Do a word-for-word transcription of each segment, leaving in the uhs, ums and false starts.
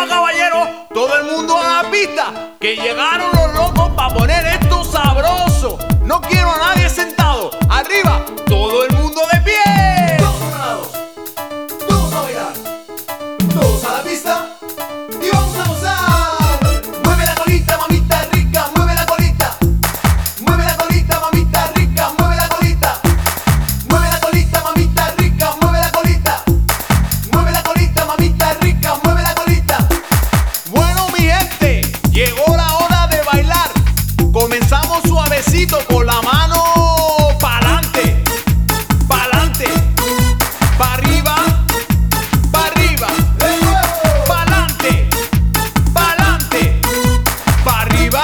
caballeros, todo el mundo a la pista, que llegaron los locos para poner esto sabroso. No quiero a nadie sentado, arriba, todo el mundo de pie. Todos preparados, todos a bailar, todos a la pista y vamos a gozar. Mueve la colita, mamita rica, mueve la colita. Mueve la colita, mamita rica, mueve la colita. Mueve la colita, mamita rica, mueve la colita. Mueve la colita, mamita rica, mueve la colita. Bueno, mi gente, llegó la hora de bailar. Comenzamos suavecito con la mano pa'lante, pa'lante, pa' arriba, pa' arriba, pa'lante, pa'lante, pa' arriba,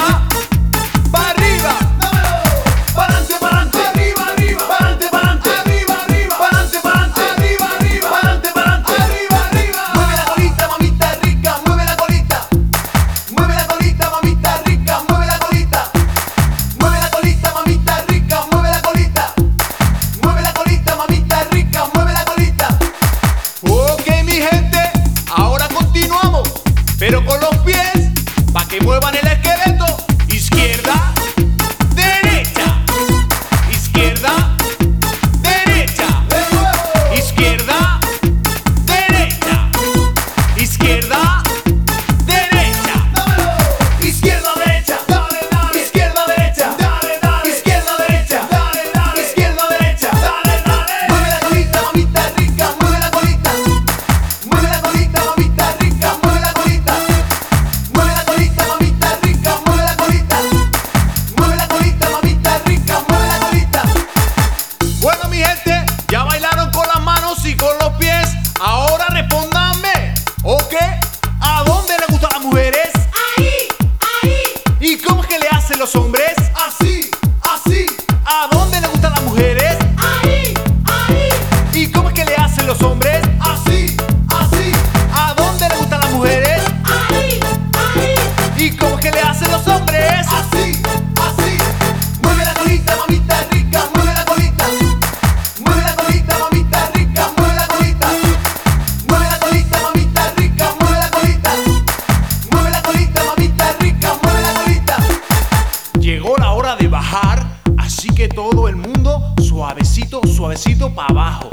pa' arriba, Pa'lante, pa'lante, arriba, arriba, pa'lante, pa'lante, arriba, arriba, pa'lante, pa'lante, arriba, arriba, pa'lante, pa'lante, arriba, arriba. Mueve la colita, mamita rica, mueve la colita. Mueve la colita, mamita rica, mueve la colita. Mueve la colita, mamita rica, mueve la colita. Mueve la colita, mamita rica, mueve la colita. Ok, mi gente, ahora continuamos, pero con los pies, pa' que muevan el esqueleto. Izquierda, derecha, izquierda, derecha, De nuevo. izquierda, derecha, izquierda, derecha. Dámelo. Izquierda, derecha, dale, dale. Izquierda, derecha, dale, dale. Izquierda, derecha, dale, dale. Izquierda, derecha, dale, dale. Mueve la colita, mamita rica, mueve la colita. Mueve la colita, mamita rica, mueve la colita. Mueve la colita, mamita rica, mueve la colita. Mueve la colita, mamita rica, mueve la colita. Bueno, mi gente, ya bailaron con las manos y con los pies. Ahora respóndanme, ¿ok? ¿A dónde les gustan las mujeres? Ahí, ahí. ¿Y cómo es que le hacen los hombres? Así, así. ¿A dónde les gustan las mujeres? Ahí, ahí. ¿Y cómo es que le hacen los hombres? Así, así. ¿A dónde les gustan las mujeres? Ahí, ahí. ¿Y cómo es que le hacen los hombres? Así, así. Mueve la colita, mamita rica, mueve la colita. Mueve la colita, mamita rica, mueve la colita. Mueve la colita, mamita rica, mueve la colita. Mueve la colita, mamita rica, mueve la colita. Llegó la hora de bajar, así que todo el mundo suavecito, suavecito para abajo.